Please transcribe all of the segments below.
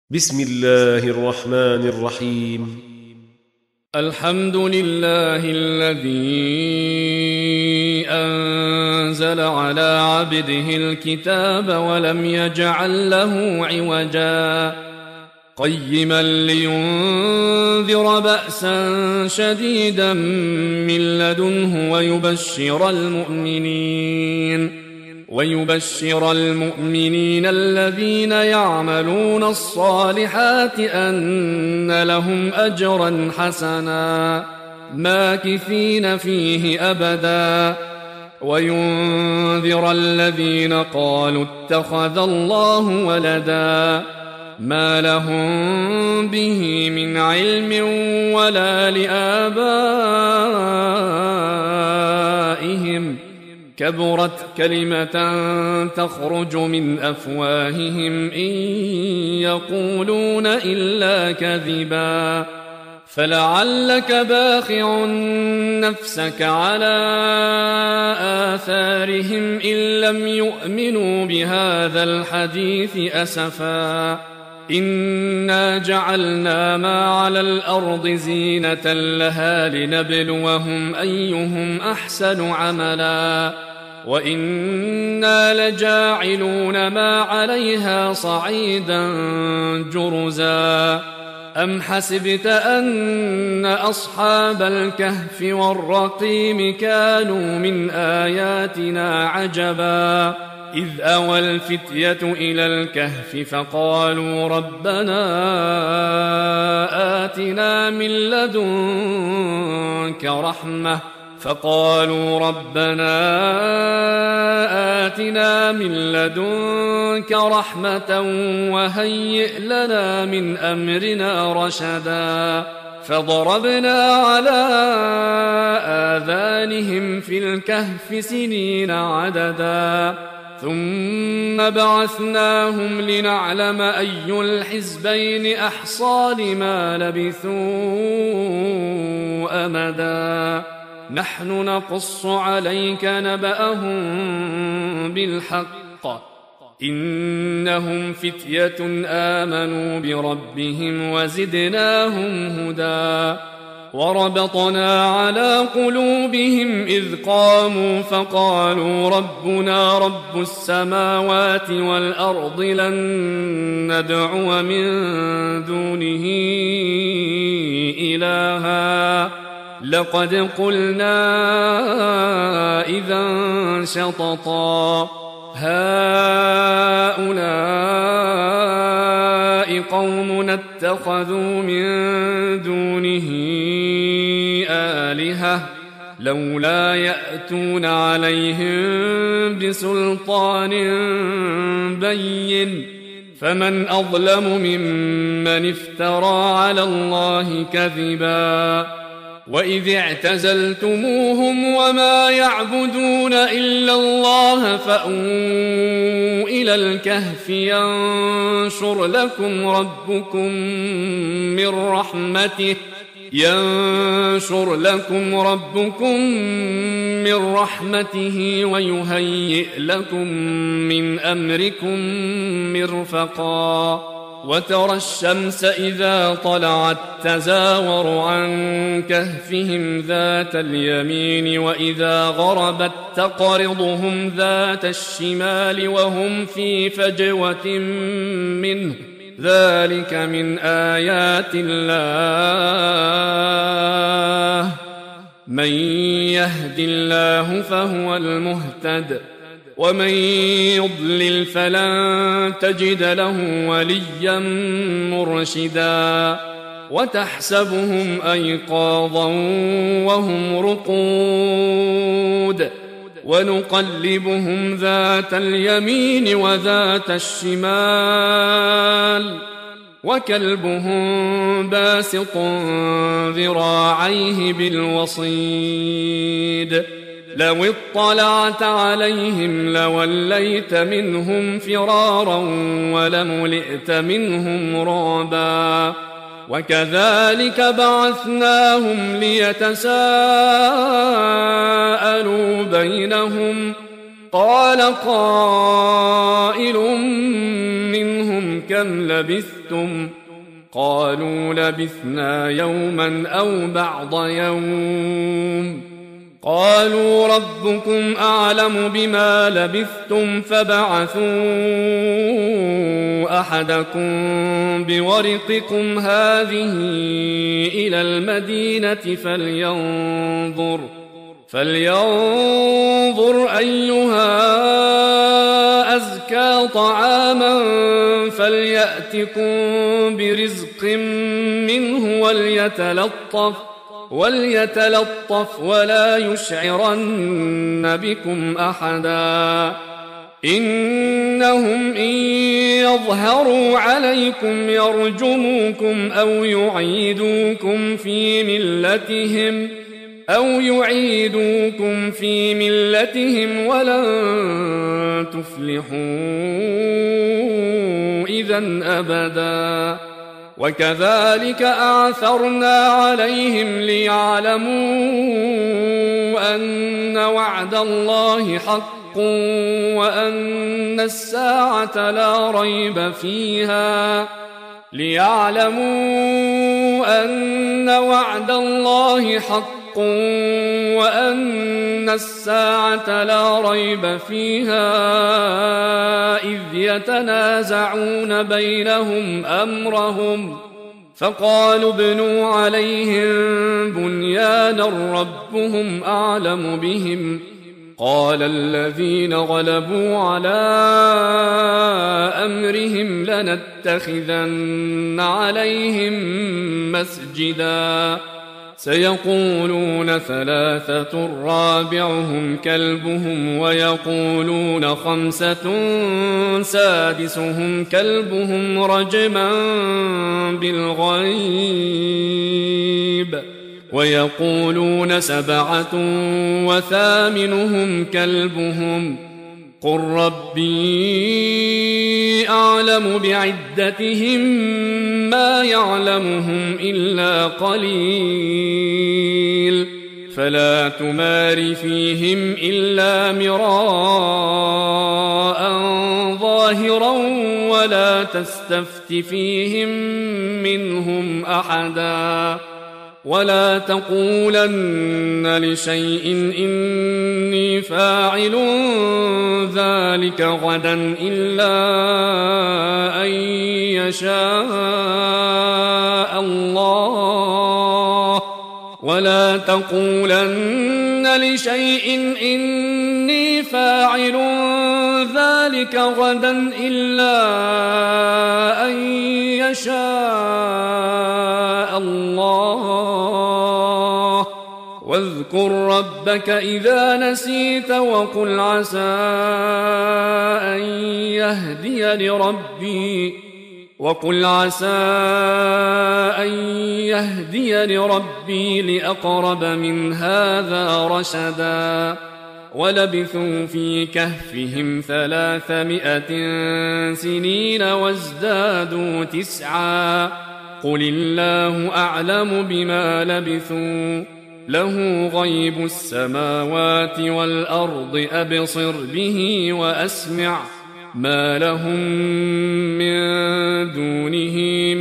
بسم الله الرحمن الرحيم. الحمد لله الذي أنزل على عبده الكتاب ولم يجعل له عوجا قيما لينذر بأسا شديدا من لدنه ويبشر المؤمنين الذين يعملون الصالحات أن لهم أجرا حسنا ماكثين فيه أبدا وينذر الذين قالوا اتخذ الله ولدا ما لهم به من علم ولا لآبائهم كبرت كلمة تخرج من أفواههم إن يقولون إلا كذبا فلعلك باخع نفسك على آثارهم إن لم يؤمنوا بهذا الحديث أسفا إنا جعلنا ما على الأرض زينة لها لنبلوهم أيهم أحسن عملا وإنا لجاعلون ما عليها صعيدا جرزا أم حسبت أن أصحاب الكهف والرقيم كانوا من آياتنا عجبا إذ أوى الفتية إلى الكهف فقالوا ربنا آتنا من لدنك رحمة وهيئ لنا من أمرنا رشدا فضربنا على آذانهم في الكهف سنين عددا ثم بعثناهم لنعلم أي الحزبين أحصى لما لبثوا أمدا نحن نقص عليك نبأهم بالحق إنهم فتية آمنوا بربهم وزدناهم هدى وربطنا على قلوبهم إذ قاموا فقالوا ربنا رب السماوات والأرض لن ندعو من دونه إلها لقد قلنا إذا شططا هؤلاء قومنا اتخذوا من دونه آلهة لولا يأتون عليهم بسلطان بين فمن أظلم ممن افترى على الله كذبا وإذ اعتزلتموهم وما يعبدون إلا الله فأووا إلى الكهف ينشر لكم ربكم من رحمته ويهيئ لكم من أمركم مرفقا وترى الشمس إذا طلعت تزاور عن كهفهم ذات اليمين وإذا غربت تقرضهم ذات الشمال وهم في فجوة منه ذلك من آيات الله من يهد الله فهو المهتد ومن يضلل فلن تجد له وليا مرشدا وتحسبهم أيقاظا وهم رقود ونقلبهم ذات اليمين وذات الشمال وكلبهم باسط ذراعيه بالوصيد لو اطلعت عليهم لوليت منهم فرارا ولملئت منهم رعبا وكذلك بعثناهم ليتساءلوا بينهم قال قائل منهم كم لبثتم قالوا لبثنا يوما أو بعض يوم قالوا ربكم أعلم بما لبثتم فبعثوا أحدكم بورقكم هذه إلى المدينة فلينظر أيها أزكى طعاما فليأتكم برزق منه وليتلطف ولا يشعرن بكم أحدا إنهم إن يظهروا عليكم يرجموكم أو يعيدوكم في ملتهم ولن تفلحوا إذن أبدا وكذلك أعثرنا عليهم ليعلموا أن وعد الله حق وأن الساعة لا ريب فيها إذ يتنازعون بينهم أمرهم فقالوا ابنوا عليهم بنيانا ربهم أعلم بهم قال الذين غلبوا على أمرهم لنتخذن عليهم مسجدا سيقولون ثلاثة رابعهم كلبهم ويقولون خمسة سادسهم كلبهم رجما بالغيب ويقولون سبعة وثامنهم كلبهم قل ربي أعلم بعدتهم ما يعلمهم إلا قليل فلا تمار فيهم إلا مراء ظاهرا ولا تستفت فيهم منهم أحدا ولا تقولن لشيء إني فاعل ذلك غدا إلا أن يشاء الله ولا تقولن لشيء إني فاعل ذلك غدا إلا أن يشاء الله واذكر ربك إذا نسيت وقل عسى أن يهدي لربي لأقرب من هذا رشدا ولبثوا في كهفهم 300 سنين وازدادوا 9 قل الله أعلم بما لبثوا له غيب السماوات والأرض أبصر به وأسمع ما لهم من دونه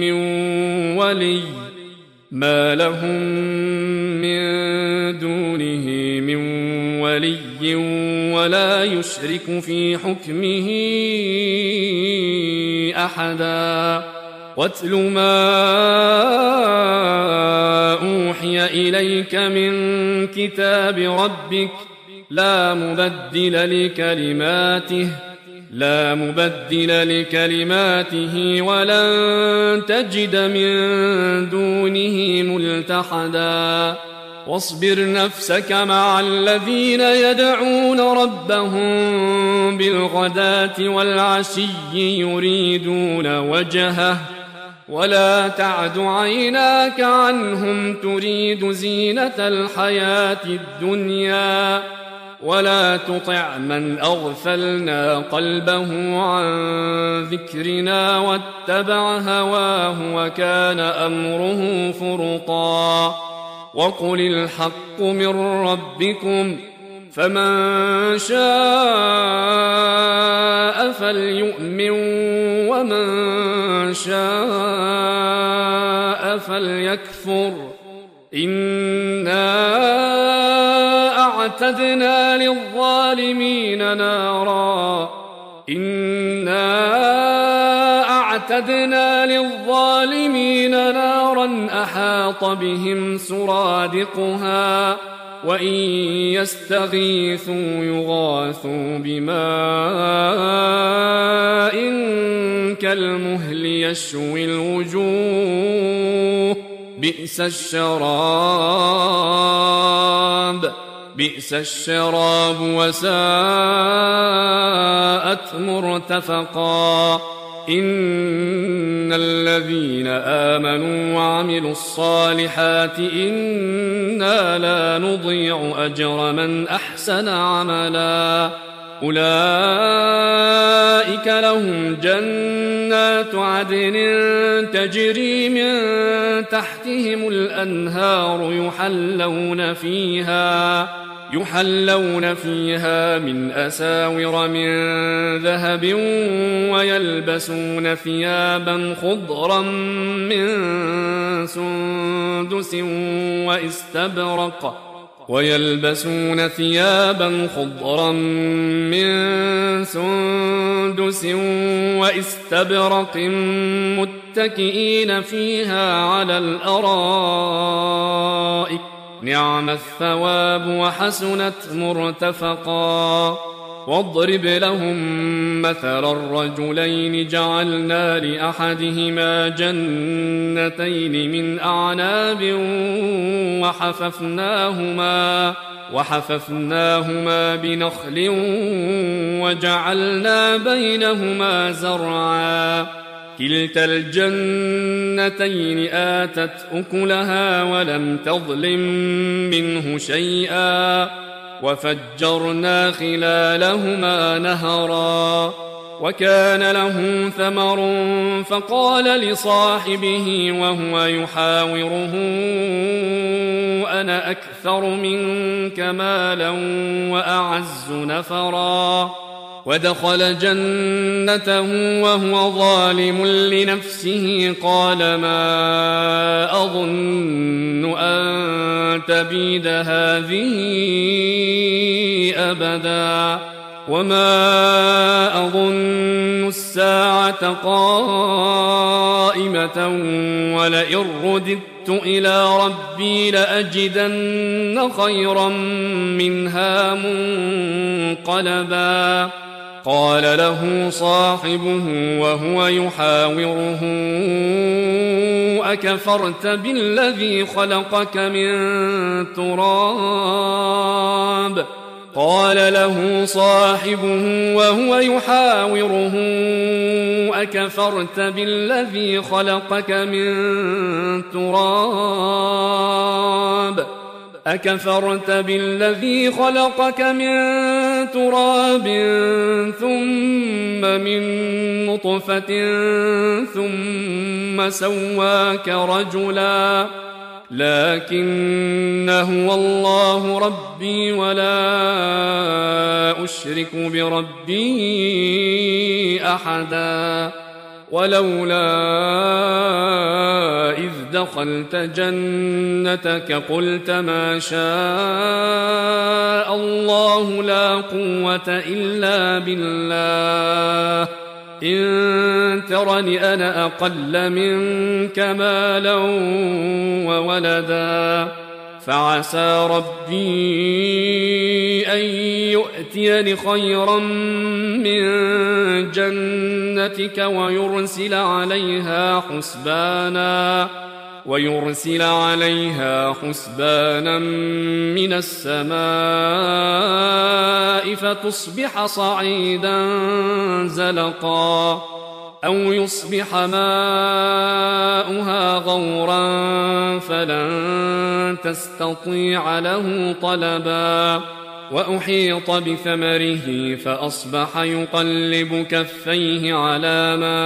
من ولي ولا يشرك في حكمه أحدا واتل ما أوحي إليك من كتاب ربك لا مبدل لكلماته ولن تجد من دونه ملتحدا واصبر نفسك مع الذين يدعون ربهم بالغداة والعشي يريدون وجهه ولا تعد عيناك عنهم تريد زينة الحياة الدنيا ولا تطع من أغفلنا قلبه عن ذكرنا واتبع هواه وكان أمره فرطا وقل الحق من ربكم فمن شاء فليؤمن ومن شاء فليكفر إنا أعتدنا للظالمين نارا أحاط بهم سرادقها وإن يستغيثوا يغاثوا بماء كالمهل يشوي الوجوه بئس الشراب وساءت مرتفقا إن الذين آمنوا وعملوا الصالحات إنا لا نضيع أجر من أحسن عملا أولئك لهم جنات عدن تجري من تحتهم الأنهار يحلون فيها من أساور من ذهب ويلبسون ثيابا خضرا من سندس واستبرق متكئين فيها على الأرائك نعم الثواب وحسنت مرتفقا واضرب لهم مثل الرجلين جعلنا لأحدهما جنتين من أعناب وحففناهما بنخل وجعلنا بينهما زرعا كلتا الجنتين آتت أكلها ولم تظلم منه شيئا وفجرنا خلالهما نهرا وكان له ثمر فقال لصاحبه وهو يحاوره أنا أكثر منك مالا وأعز نفرا ودخل جنته وهو ظالم لنفسه قال ما أظن أن تبيد هذه أبدا وما أظن الساعة قائمة ولئن رددت إلى ربي لأجدن خيرا منها منقلبا قال له صاحبه وهو يحاوره أكفرت بالذي خلقك من تراب قال له صاحبه وهو يحاوره أكفرت بالذي خلقك من تراب ثم من نطفة ثم سواك رجلا لكن هو الله ربي ولا أشرك بربي أحدا ولولا إذ دخلت جنتك قلت ما شاء الله لا قوة إلا بالله إن ترني أنا أقل منك مالا وولدا فعسى ربي أن يؤتيني خيرا من جنتك ويرسل عليها حسبانا من السماء فتصبح صعيدا زلقا أو يصبح ماؤها غورا فلن تستطيع له طلبا وأحيط بثمره فأصبح يقلب كفيه على ما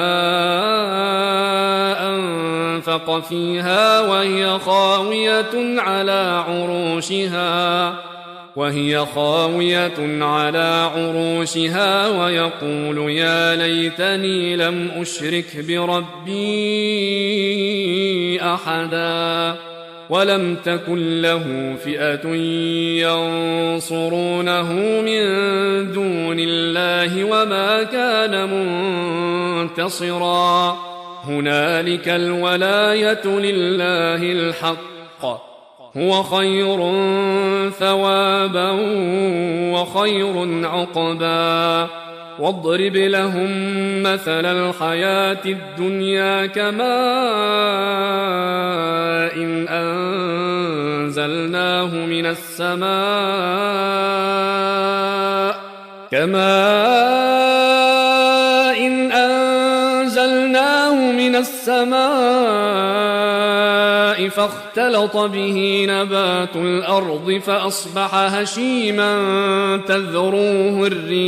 أنفق فيها وهي خاوية على عروشها وهي خاوية على عروشها ويقول يا ليتني لم أشرك بربي أحدا ولم تكن له فئة ينصرونه من دون الله وما كان منتصرا هنالك الولاية لله الحق هو خير ثوابا وخير عقبا واضرب لهم مثل الحياة الدنيا كماء إن أنزلناه من السماء فاختلط به نبات الأرض فأصبح هشيما تذروه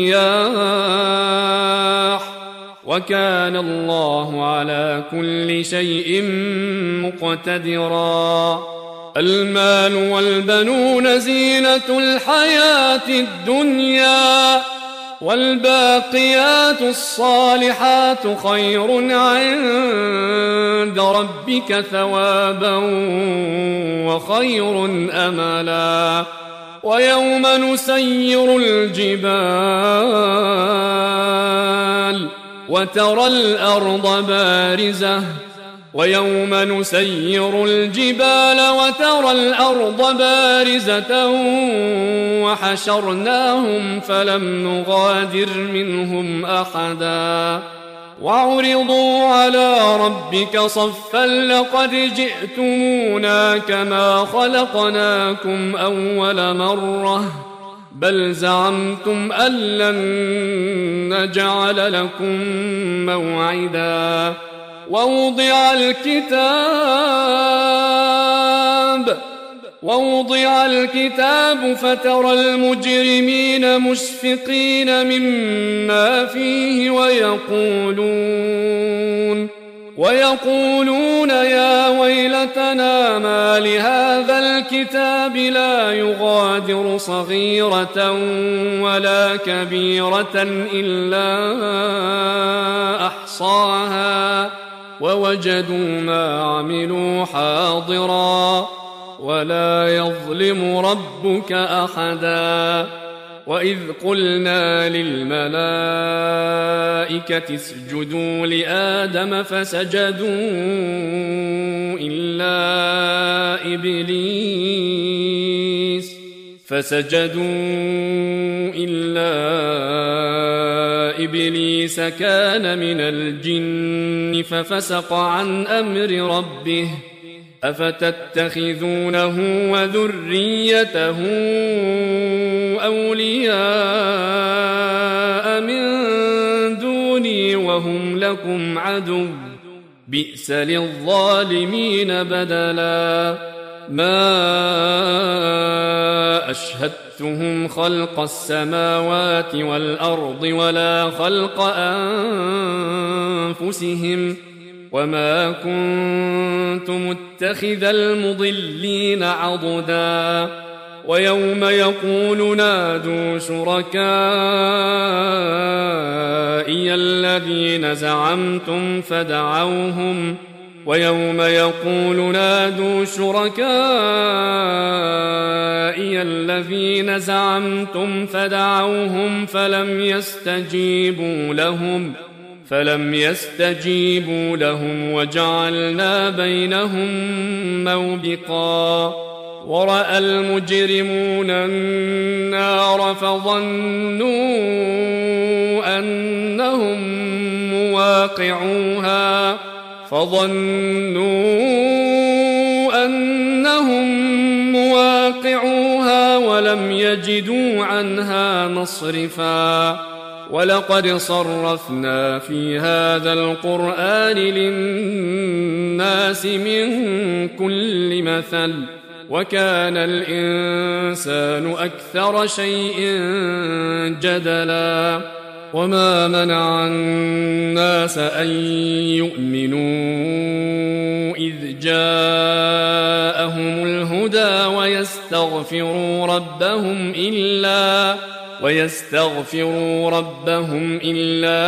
الرياح وكان الله على كل شيء مقتدرا المال والبنون زينة الحياة الدنيا والباقيات الصالحات خير عند ربك ثوابا وخير أملا ويوم نسير الجبال وترى الأرض بارزة وحشرناهم فلم نغادر منهم أحدا وعرضوا على ربك صفا لقد جئتمونا كما خلقناكم أول مرة بل زعمتم أن لن نجعل لكم موعدا ووضع الكتاب فترى المجرمين مشفقين مما فيه ويقولون يا ويلتنا ما لهذا الكتاب لا يغادر صغيرة ولا كبيرة إلا أحصاها ووجدوا ما عملوا حاضرا ولا يظلم ربك أحدا وإذ قلنا للملائكة اسجدوا لآدم فسجدوا إلا إبليس كان من الجن ففسق عن أمر ربه أفتتخذونه وذريته أولياء من دوني وهم لكم عدو بئس للظالمين بدلا ما أشهدتهم خلق السماوات والأرض ولا خلق أنفسهم وما كنت متخذ المضلين عضدا ويوم يقول نادوا شركائي الذين زعمتم فدعوهم فلم يستجيبوا لهم وجعلنا بينهم موبقا ورأى المجرمون النار فظنوا أنهم مواقعوها ولم يجدوا عنها مصرفا ولقد صرفنا في هذا القرآن للناس من كل مثل وكان الإنسان أكثر شيء جدلا وما منع الناس أن يؤمنوا إذ جاءهم آتاهم الهدى ويستغفروا ربهم إلا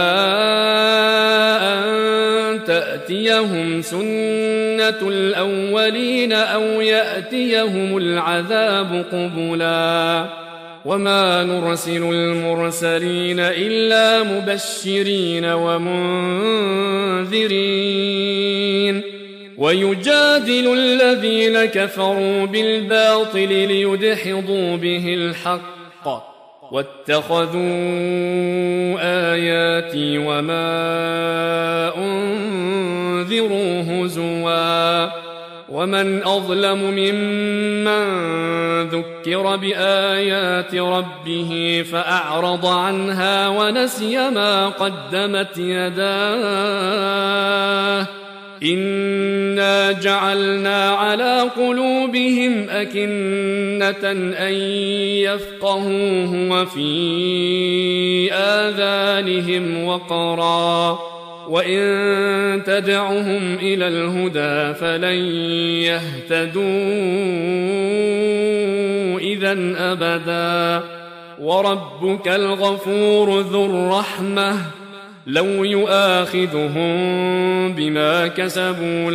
أن تأتيهم سنة الأولين أو يأتيهم العذاب قبلا وما نرسل المرسلين إلا مبشرين ومنذرين ويجادل الذين كفروا بالباطل ليدحضوا به الحق واتخذوا آياتي وما أنذروا هزوا ومن أظلم ممن ذكر بآيات ربه فأعرض عنها ونسي ما قدمت يداه إنا جعلنا على قلوبهم أكنة أن يفقهوه وفي آذانهم وقرا وإن تدعهم إلى الهدى فلن يهتدوا إذن أبدا وربك الغفور ذو الرحمة لو يؤاخذهم بما كسبوا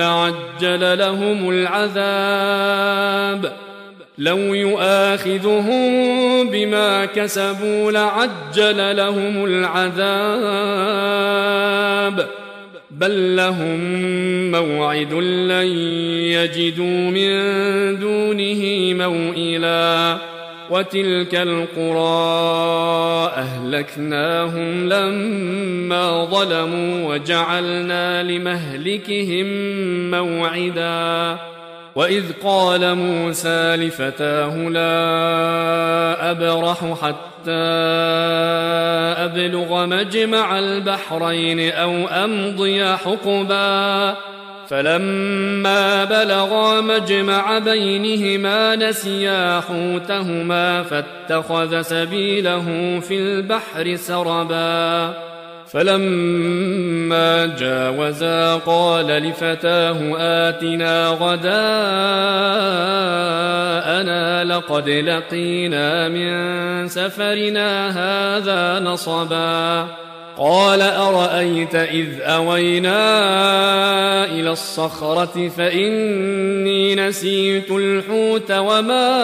لعجل لهم العذاب بل لهم موعد لن يجدوا من دونه موئلا وتلك القرى أهلكناهم لما ظلموا وجعلنا لمهلكهم موعدا وإذ قال موسى لفتاه لا أبرح حتى أبلغ مجمع البحرين أو أمضي حقبا فلما بلغا مجمع بينهما نسيا حوتهما فاتخذ سبيله في البحر سربا فلما جاوزا قال لفتاه آتنا غداءنا لقد لقينا من سفرنا هذا نصبا قال أرأيت إذ أوينا إلى الصخرة فإني نسيت الحوت وما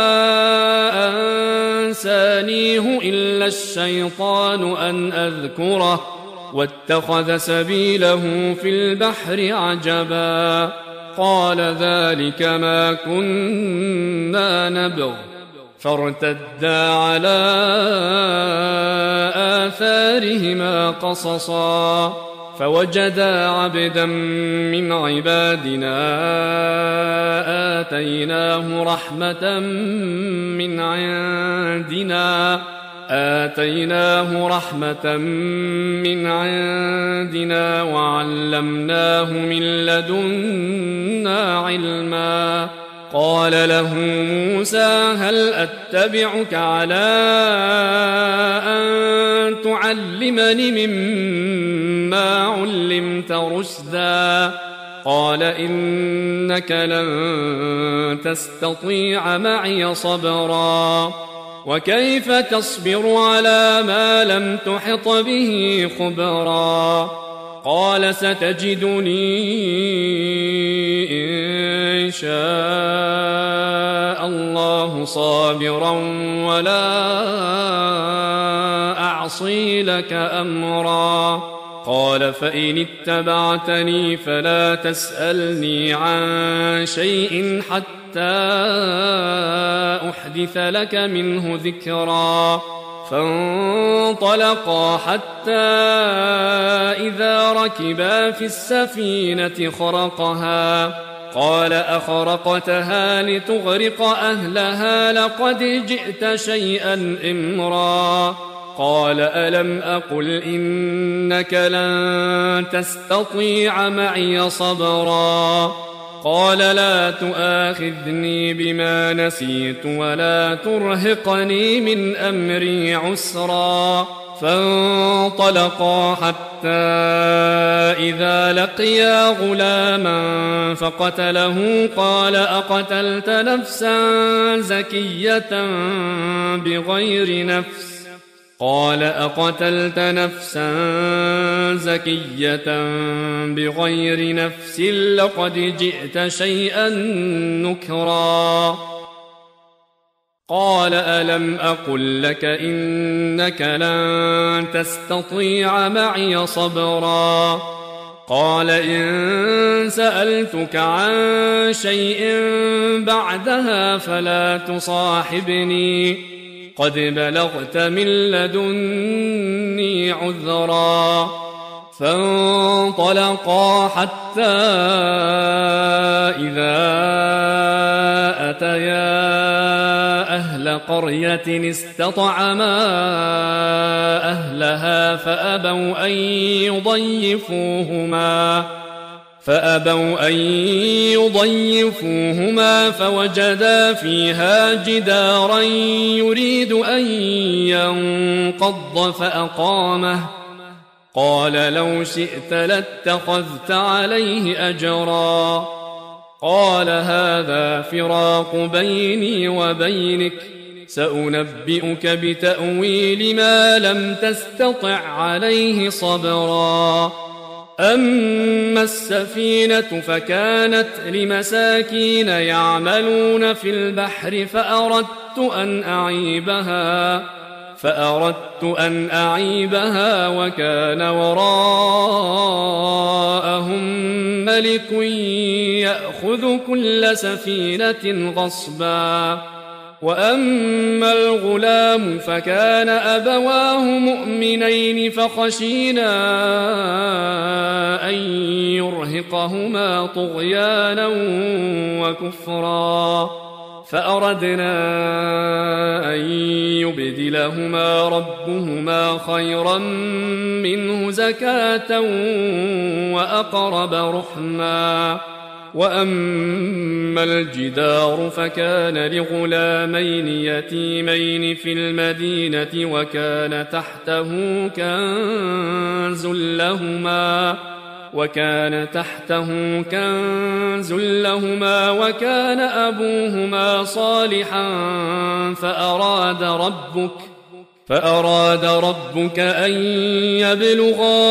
أنسانيه إلا الشيطان أن أذكره واتخذ سبيله في البحر عجبا قال ذلك ما كنا نبغ فارتدا على آثارهما قصصا فوجدا عبدا من عبادنا آتيناه رحمة من عندنا وعلمناه من لدنا علما قال له موسى هل أتبعك على أن تعلمني مما علمت رشدا قال إنك لن تستطيع معي صبرا وكيف تصبر على ما لم تحط به خبرا قال ستجدني إن شاء الله صابرا ولا أعصي لك أمرا قال فإن اتبعتني فلا تسألني عن شيء حتى أحدث لك منه ذكرا فانطلقا حتى إذا ركبا في السفينة خرقها قال أخرقتها لتغرق أهلها لقد جئت شيئا إمرا قال ألم أقل إنك لن تستطيع معي صبرا قال لا تؤاخذني بما نسيت ولا ترهقني من أمري عسرا فانطلقا حتى إذا لقيا غلاما فقتله قال أقتلت نفسا زكية بغير نفس لقد جئت شيئا نكرا قال ألم أقل لك إنك لن تستطيع معي صبرا قال إن سألتك عن شيء بعدها فلا تصاحبني قد بلغت من لدني عذرا فانطلقا حتى إذا أتيا أهل قرية استطعما أهلها فأبوا أن يضيفوهما فوجدا فيها جدارا يريد أن ينقض فأقامه قال لو شئت لاتخذت عليه أجرا قال هذا فراق بيني وبينك سأنبئك بتأويل ما لم تستطع عليه صبرا أما السفينة فكانت لمساكين يعملون في البحر فأردت أن أعيبها وكان وراءهم ملك يأخذ كل سفينة غصبا وأما الغلام فكان أبواه مؤمنين فخشينا أن يرهقهما طغيانا وكفرا فأردنا أن يبدلهما ربهما خيرا منه زكاة وأقرب رحما وأما الجدار فكان لغلامين يتيمين في المدينة وكان تحته كنز لهما وكان أبوهما صالحا فأراد ربك أن يبلغا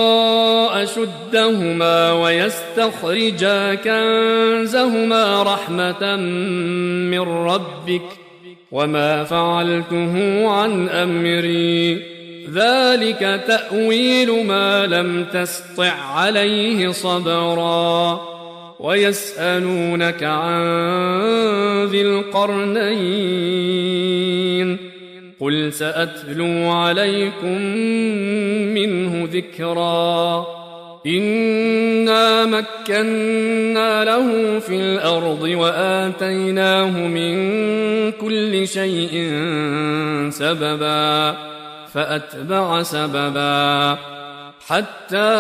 أشدهما ويستخرجا كنزهما رحمة من ربك وما فعلته عن أمري ذلك تأويل ما لم تسطع عليه صبرا ويسألونك عن ذي القرنين قل سأتلو عليكم منه ذكرا إنا مكنا له في الأرض وآتيناه من كل شيء سببا فأتبع سببا حتى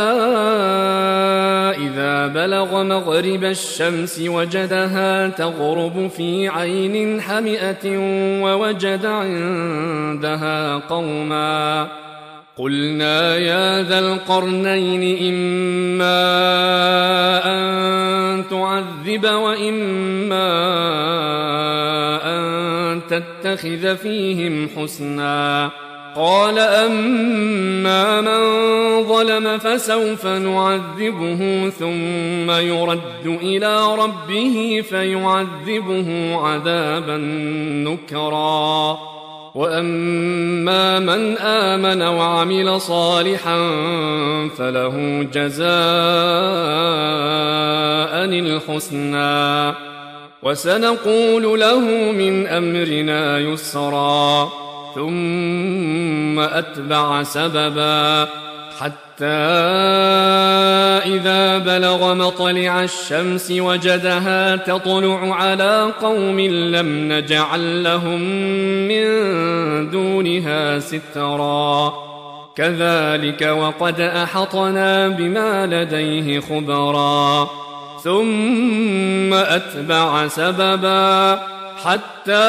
إذا بلغ مغرب الشمس وجدها تغرب في عين حمئة ووجد عندها قوما قلنا يا ذا القرنين إما أن تعذب وإما أن تتخذ فيهم حسنا قال أما من ظلم فسوف نعذبه ثم يرد إلى ربه فيعذبه عذابا نكرا وأما من آمن وعمل صالحا فله جزاء الحسنى وسنقول له من أمرنا يسرا ثم أتبع سببا حتى إذا بلغ مطلع الشمس وجدها تطلع على قوم لم نجعل لهم من دونها سترا كذلك وقد أحطنا بما لديه خبرا ثم أتبع سببا حتى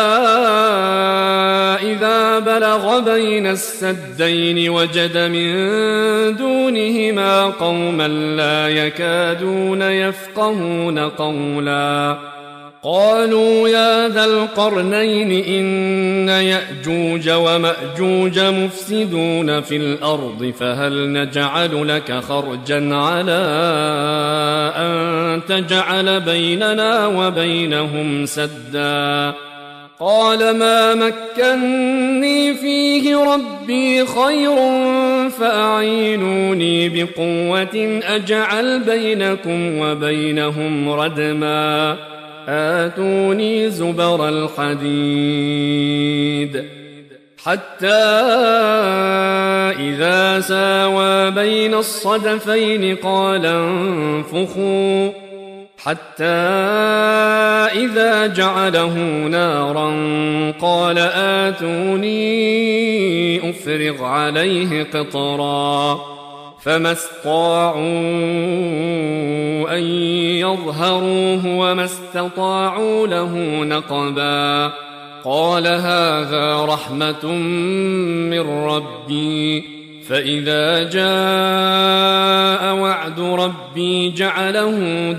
إذا بلغ بين السدين وجد من دونهما قوما لا يكادون يفقهون قولا قالوا يا ذا القرنين إن يأجوج ومأجوج مفسدون في الأرض فهل نجعل لك خرجا على أن تجعل بيننا وبينهم سدا قال ما مكني فيه ربي خير فأعينوني بقوة أجعل بينكم وبينهم ردما آتوني زبر الحديد حتى إذا ساوى بين الصدفين قال انفخوا حتى إذا جعله نارا قال آتوني أفرغ عليه قطرا فما استطاعوا أن يظهروه وما استطاعوا له نقبا قال هذا رحمة من ربي فإذا جاء وعد ربي جعله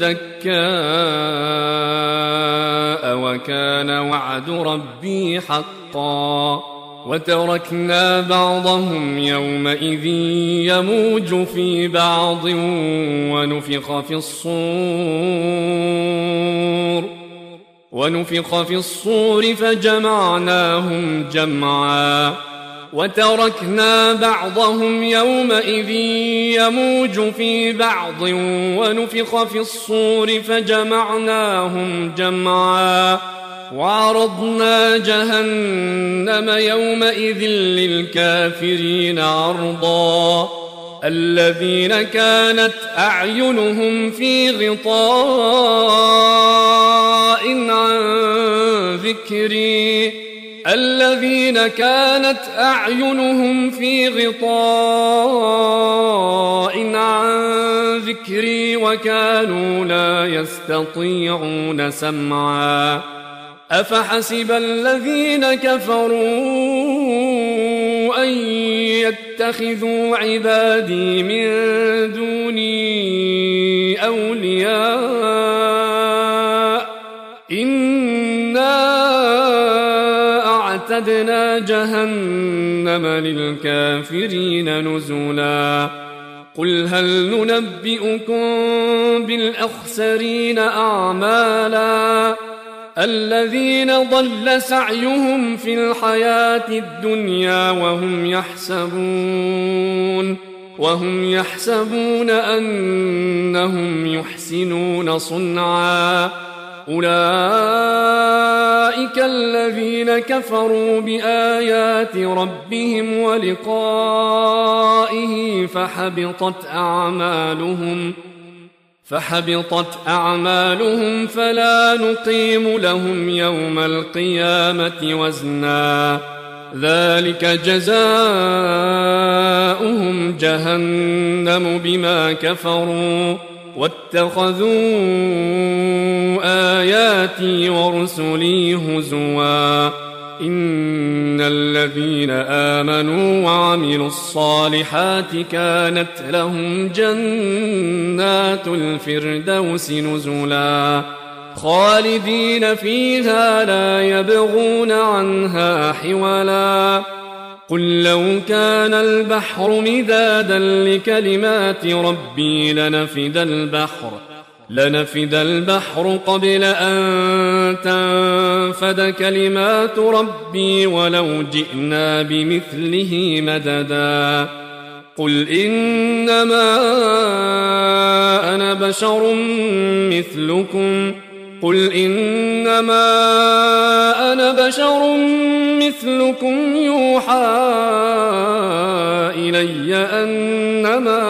دكاء وكان وعد ربي حقا وتركنا بعضهم يومئذ يموج في بعض ونفخ في الصور فجمعناهم جمعا وتركنا بعضهم يومئذ يموج في بعض ونفخ في الصور فجمعناهم جمعا وعرضنا جهنم يومئذ للكافرين عرضا الذين كانت أعينهم في غطاء عن ذكري وكانوا لا يستطيعون سمعا أفحسب الذين كفروا أن يتخذوا عبادي من دوني أولياء إنا أعتدنا جهنم للكافرين نزلا قل هل ننبئكم بالأخسرين أعمالا الذين ضل سعيهم في الحياة الدنيا وهم يحسبون أنهم يحسنون صنعا أولئك الذين كفروا بآيات ربهم ولقائه فحبطت أعمالهم فلا نقيم لهم يوم القيامة وزنا ذلك جزاؤهم جهنم بما كفروا واتخذوا آياتي ورسلي هزوا إن الذين آمنوا وعملوا الصالحات كانت لهم جنات الفردوس نزلا خالدين فيها لا يبغون عنها حولا قل لو كان البحر مدادا لكلمات ربي لنفد البحر قبل أن تنفد كلمات ربي ولو جئنا بمثله مددا قل إنما أنا بشر مثلكم يوحى إلي أنما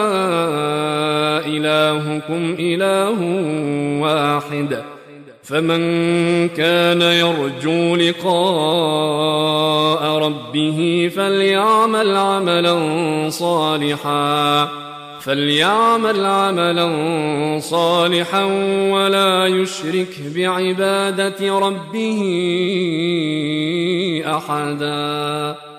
إلهكم إله واحد فمن كان يرجو لقاء ربه فليعمل عملا صالحا فليعمل عملا صالحا ولا يشرك بعبادة ربه أحدا.